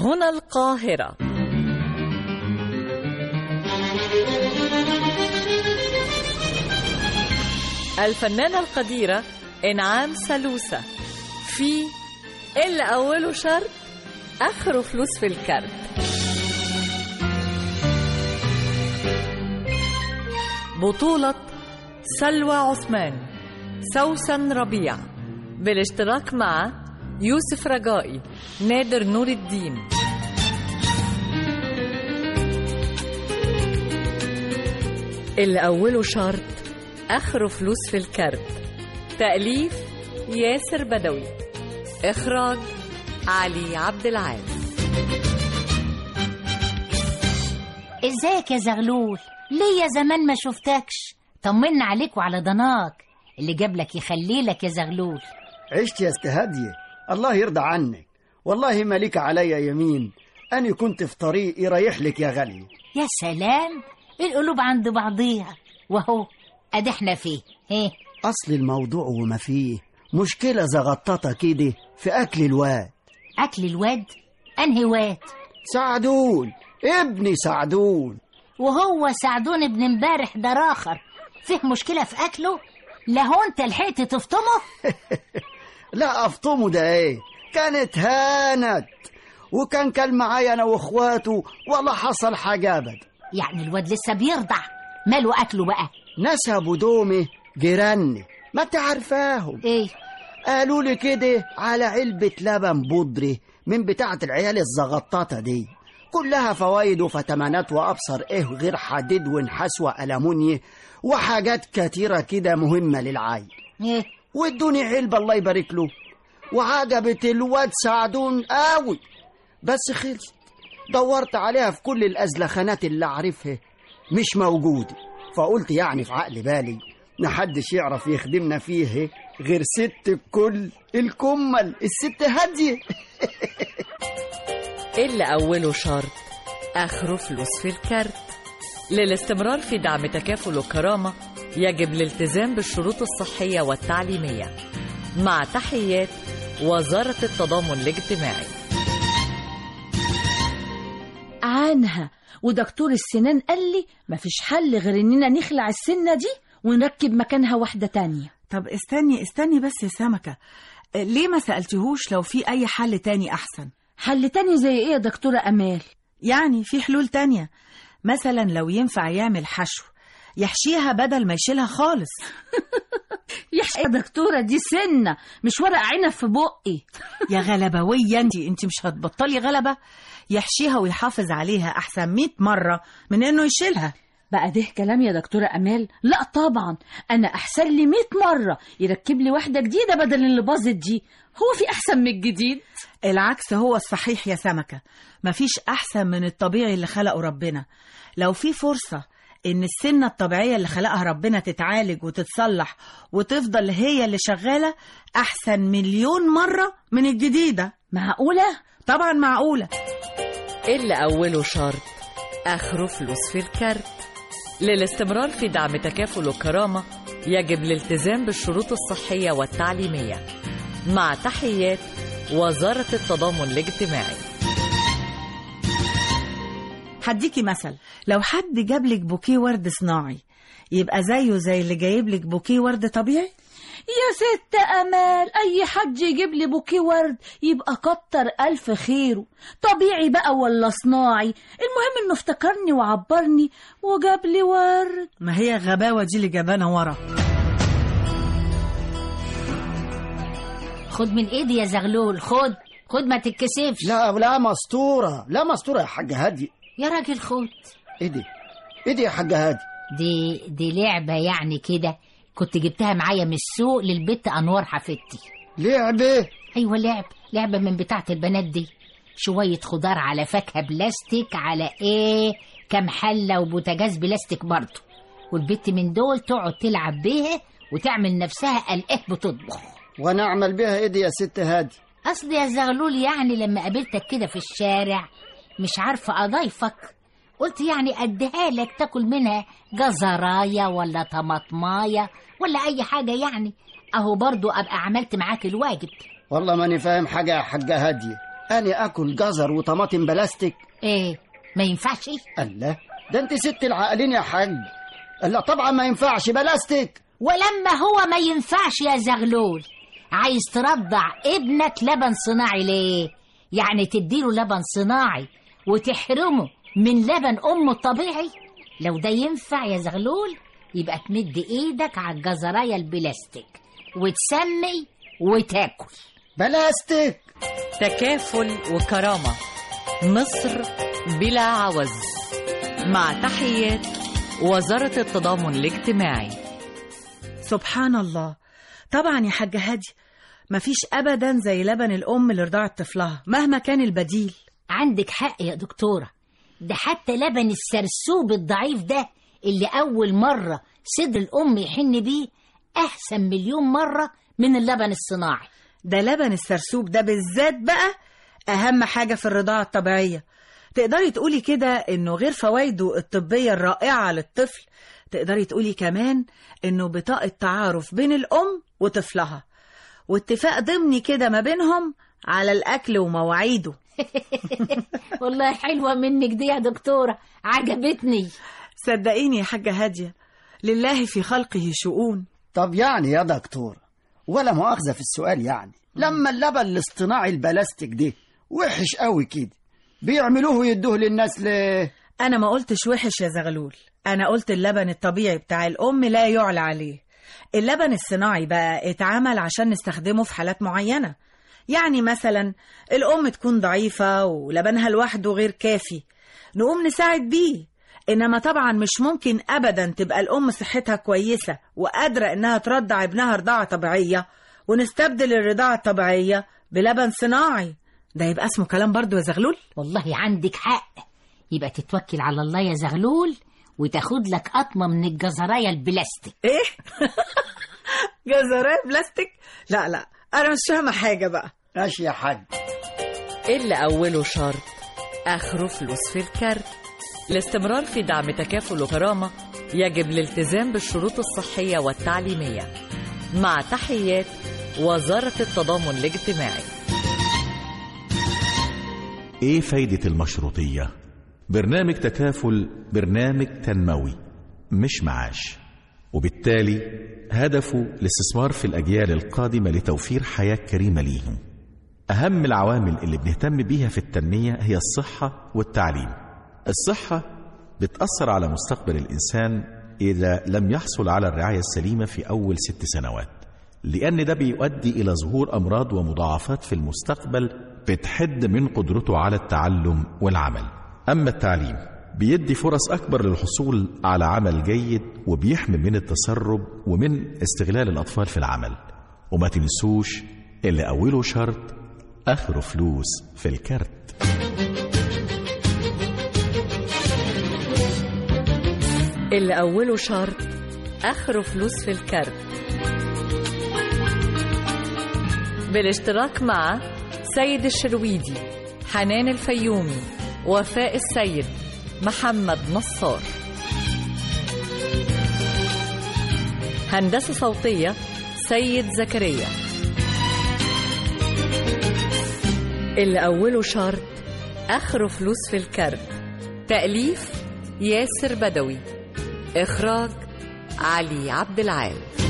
هنا القاهرة. الفنانة القديرة إنعام سالوسة في اللي أوله شرط آخره فلوس في الكارت. بطولة سلوى عثمان، سوسن ربيع، بالاشتراك مع يوسف رجائي، نادر نور الدين. اللي أوله شرط آخره فلوس في الكارت. تأليف ياسر بدوي، إخراج علي عبد العال. ازيك يا زغلول؟ ليه يا زمان ما شفتكش؟ طمنا عليك وعلى ضناك اللي جابلك يخليلك يا زغلول. عشت يا استهادية، الله يرضى عنك، والله ما ليك عليا يمين، أنا كنت في طريقي رايح لك يا غالي. يا سلام، القلوب عند بعضيها، وهو ادي احنا فيه. ايه أصل الموضوع وما فيه مشكلة زغططة كده في أكل الواد. أكل الواد؟ أنهي واد؟ سعدون، ابني سعدون. وهو سعدون ابن امبارح ده راخر فيه مشكلة في أكله؟ لا هو أنت لحقت تفطمه؟ لا أفطمه ده إيه، كانت هانت وكان كل معايا أنا وإخواته ولا حصل حاجة أبدا. يعني الواد لسه بيرضع؟ ماله أكله بقى؟ نسبوا دومي جيراني، ما تعرفاهم. إيه؟ قالوا لي كده على علبة لبن بودري من بتاعة العيال الزغطاطة دي، كلها فوايد وفتمانات وأبصر إيه غير حديد ونحاس وألموني وحاجات كتيرة كده مهمة للعيل. إيه؟ وادوني علبة الله يبارك له، وعجبت الواد سعدون قوي، بس خلصت. دورت عليها في كل الأزلخانات اللي أعرفها مش موجودة، فقلت يعني في عقل بالي محدش يعرف يخدمنا فيه غير ست الكل الكمل، الست هادية. اللي أوله شرط آخره فلوس في الكارت. للاستمرار في دعم تكافل وكرامة يجب الالتزام بالشروط الصحية والتعليمية. مع تحيات وزارة التضامن الاجتماعي. عنها ودكتور السنان قال لي مفيش حل غير اننا نخلع السنة دي ونركب مكانها واحدة تانية. طب استني بس يا سمكة، ليه ما سألتهوش لو في أي حل تاني أحسن؟ حل تاني زي ايه يا دكتورة أمال؟ يعني في حلول تانية، مثلا لو ينفع يعمل حشو يحشيها بدل ما يشيلها خالص. يحشي يا دكتورة، دي سنة مش ورق عنب في بقي. يا غلبوية انت مش هتبطلي غلبة. يحشيها ويحافظ عليها أحسن 100 مرة من إنه يشيلها. بقى ده كلام يا دكتورة أمال؟ لا طبعا، أنا أحسن لي 100 مرة يركب لي واحدة جديدة بدل اللي باظت دي. هو في أحسن من الجديد؟ العكس هو الصحيح يا سمكة، مفيش أحسن من الطبيعي اللي خلقه ربنا. لو في فرصة إن السنة الطبيعية اللي خلقها ربنا تتعالج وتتصلح وتفضل هي اللي شغالة، أحسن 1,000,000 مرة من الجديدة. معقولة؟ طبعا معقولة. اللي أوله شرط آخره فلوس في الكارت. للاستمرار في دعم تكافل وكرامة يجب الالتزام بالشروط الصحية والتعليمية. مع تحيات وزارة التضامن الاجتماعي. هديكي مثل، لو حد جابلك بوكيه ورد صناعي يبقى زيه زي اللي جايبلك بوكيه ورد طبيعي؟ يا ست أمال، أي حد يجيب لي بوكيه ورد يبقى كتر ألف خيره، طبيعي بقى ولا صناعي، المهم إنه افتكرني وعبرني وجاب لي ورد. ما هي غباوة دي اللي جابانا ورا. خد من ايدي يا زغلول، خد ما تتكسفش. لا مسطورة، لا مسطورة يا حاجة هادي. يا راجل خد. ايه دي يا حاجة هادي؟ دي لعبة يعني كده، كنت جبتها معايا من السوق للبت أنوار حفيدتي. لعبة؟ أيوة لعبة من بتاعة البنات دي، شوية خضار على فاكهة بلاستيك على كام حلة وبوتاجاز بلاستيك برضه، والبت من دول تقعد تلعب بيها وتعمل نفسها قلقه بتطبخ. وانا اعمل بيها ايه دي يا ست هادي؟ اصل يا زغلول يعني لما قابلتك كده في الشارع مش عارفة اضيفك، قلت يعني اديها لك تاكل منها جزراية ولا طماطماية ولا اي حاجة، يعني اهو برضو ابقى عملت معاك الواجب. والله ماني فاهم حاجة يا حاجة هادية، أنا أكل جزر وطماطم بلاستيك؟ ايه ما ينفعش؟ الله، ده انت ست العقلين يا حاج. لا طبعا ما ينفعش بلاستيك. ولما هو ما ينفعش يا زغلول، عايز ترضع ابنك لبن صناعي ليه؟ يعني تديله لبن صناعي وتحرمه من لبن أمه الطبيعي؟ لو ده ينفع يا زغلول يبقى تمد ايدك على الجزراية البلاستيك وتسمي وتاكل. بلاستيك. تكافل وكرامة، مصر بلا عوز. مع تحيات وزارة التضامن الاجتماعي. سبحان الله. طبعا يا حاجة هادي، مفيش أبدا زي لبن الأم لرضاعة طفلها مهما كان البديل. عندك حق يا دكتورة، ده حتى لبن السرسوب الضعيف ده اللي أول مرة صدر الأم يحن بيه أحسن مليون مرة من اللبن الصناعي. ده لبن السرسوب ده بالذات بقى أهم حاجة في الرضاعة الطبيعية. تقدري تقولي كده إنه غير فوائده الطبية الرائعة للطفل، تقدري تقولي كمان إنه بطاقة تعارف بين الأم وطفلها، واتفاق ضمني كده ما بينهم على الأكل ومواعيده. والله حلوة منك دي يا دكتورة، عجبتني. صدقيني يا حاجة هادية، لله في خلقه شؤون. طب يعني يا دكتور، ولا مؤاخذة في السؤال، يعني لما اللبن الاصطناعي البلاستيك ده وحش قوي كده بيعملوه يدوه للناس ليه؟ أنا ما قلتش وحش يا زغلول، أنا قلت اللبن الطبيعي بتاع الأم لا يعلى عليه. اللبن الصناعي بقى اتعمل عشان نستخدمه في حالات معينة، يعني مثلا الأم تكون ضعيفة ولبنها لوحده غير كافي، نقوم نساعد بيه. إنما طبعا مش ممكن أبدا تبقى الأم صحتها كويسة وقادرة إنها ترضع ابنها رضاعة طبيعية ونستبدل الرضاعة الطبيعية بلبن صناعي. ده يبقى اسمه كلام برضو يا زغلول. والله عندك حق، يبقى تتوكل على الله يا زغلول وتاخد لك قطمة من الجزراية البلاستيك. إيه؟ جزراية بلاستيك؟ لا لا، أنا مش فاهمة حاجة بقى. ماشي يا حاج. اللي أوله شرط آخره فلوس في الكارت. الاستمرار في دعم تكافل وكرامة يجب الالتزام بالشروط الصحية والتعليمية. مع تحيات وزارة التضامن الاجتماعي. ايه فايدة المشروطية؟ برنامج تكافل برنامج تنموي مش معاش، وبالتالي هدفه الاستثمار في الأجيال القادمة لتوفير حياة كريمة ليهم. أهم العوامل اللي بنهتم بيها في التنمية هي الصحة والتعليم. الصحة بتأثر على مستقبل الإنسان إذا لم يحصل على الرعاية السليمة في أول 6 سنوات، لأن ده بيؤدي إلى ظهور أمراض ومضاعفات في المستقبل بتحد من قدرته على التعلم والعمل. أما التعليم بيدي فرص أكبر للحصول على عمل جيد وبيحمي من التسرب ومن استغلال الأطفال في العمل. وما تنسوش اللي أوله شرط آخره فلوس في الكارت. اللي أوله شرط آخره فلوس في الكارت، بالاشتراك مع سيد الشرويدي، حنان الفيومي، وفاء السيد، محمد نصار. هندسة صوتية سيد زكريا. اللي أوله شرط آخره فلوس في الكارت. تأليف ياسر بدوي. إخراج علي عبد العال.